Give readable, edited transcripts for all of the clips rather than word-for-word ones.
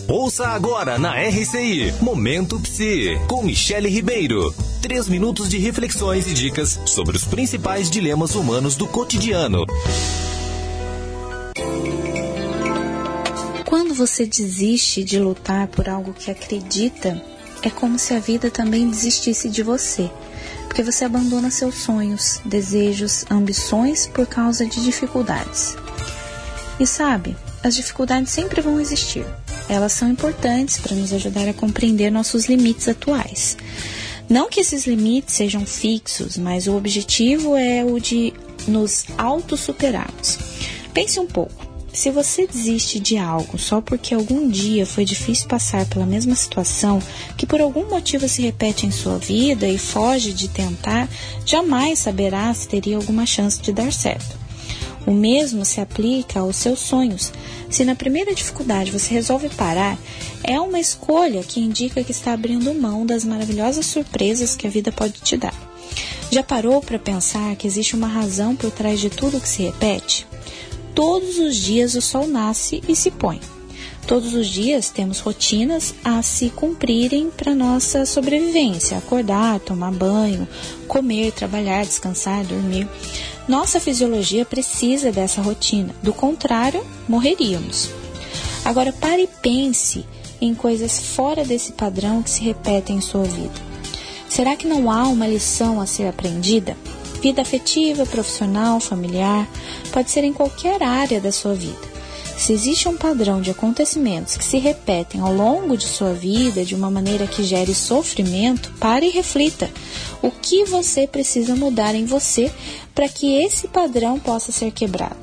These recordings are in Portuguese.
Ouça agora na RCI, Momento Psi, com Michele Ribeiro. 3 minutos de reflexões e dicas sobre os principais dilemas humanos do cotidiano. Quando você desiste de lutar por algo que acredita, é como se a vida também desistisse de você, porque você abandona seus sonhos, desejos, ambições por causa de dificuldades. E sabe, as dificuldades sempre vão existir. Elas são importantes para nos ajudar a compreender nossos limites atuais. Não que esses limites sejam fixos, mas o objetivo é o de nos autossuperarmos. Pense um pouco. Se você desiste de algo só porque algum dia foi difícil passar pela mesma situação, que por algum motivo se repete em sua vida e foge de tentar, jamais saberá se teria alguma chance de dar certo. O mesmo se aplica aos seus sonhos. Se na primeira dificuldade você resolve parar, é uma escolha que indica que está abrindo mão das maravilhosas surpresas que a vida pode te dar. Já parou para pensar que existe uma razão por trás de tudo que se repete? Todos os dias o sol nasce e se põe. Todos os dias temos rotinas a se cumprirem para nossa sobrevivência. Acordar, tomar banho, comer, trabalhar, descansar, dormir. Nossa fisiologia precisa dessa rotina. Do contrário, morreríamos. Agora pare e pense em coisas fora desse padrão que se repetem em sua vida. Será que não há uma lição a ser aprendida? Vida afetiva, profissional, familiar, pode ser em qualquer área da sua vida. Se existe um padrão de acontecimentos que se repetem ao longo de sua vida de uma maneira que gere sofrimento, pare e reflita. O que você precisa mudar em você para que esse padrão possa ser quebrado?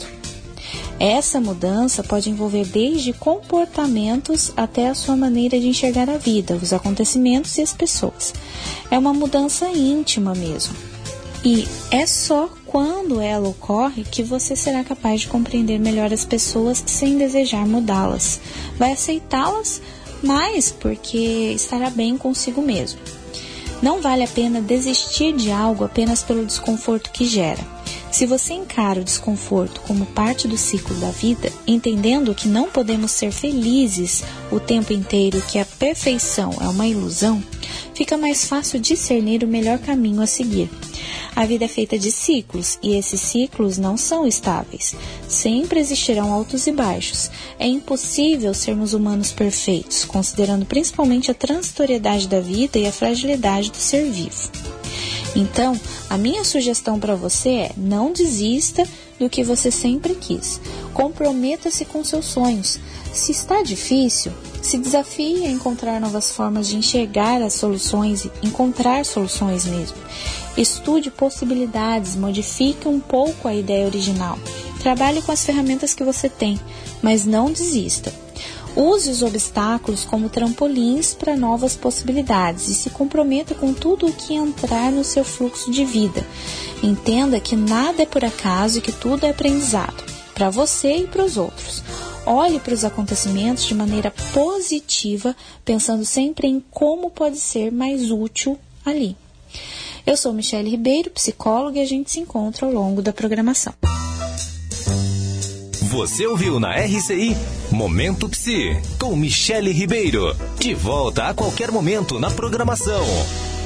Essa mudança pode envolver desde comportamentos até a sua maneira de enxergar a vida, os acontecimentos e as pessoas. É uma mudança íntima mesmo. E é só quando ela ocorre que você será capaz de compreender melhor as pessoas sem desejar mudá-las. Vai aceitá-las, mas porque estará bem consigo mesmo. Não vale a pena desistir de algo apenas pelo desconforto que gera. Se você encara o desconforto como parte do ciclo da vida, entendendo que não podemos ser felizes o tempo inteiro e que a perfeição é uma ilusão, fica mais fácil discernir o melhor caminho a seguir. A vida é feita de ciclos e esses ciclos não são estáveis. Sempre existirão altos e baixos. É impossível sermos humanos perfeitos, considerando principalmente a transitoriedade da vida e a fragilidade do ser vivo. Então, a minha sugestão para você é: não desista do que você sempre quis. Comprometa-se com seus sonhos. Se está difícil, se desafie a encontrar novas formas de enxergar as soluções e encontrar soluções mesmo. Estude possibilidades, modifique um pouco a ideia original. Trabalhe com as ferramentas que você tem, mas não desista. Use os obstáculos como trampolins para novas possibilidades e se comprometa com tudo o que entrar no seu fluxo de vida. Entenda que nada é por acaso e que tudo é aprendizado, para você e para os outros. Olhe para os acontecimentos de maneira positiva, pensando sempre em como pode ser mais útil ali. Eu sou Michele Ribeiro, psicóloga, e a gente se encontra ao longo da programação. Você ouviu na RCI Momento Psi, com Michele Ribeiro. De volta a qualquer momento na programação.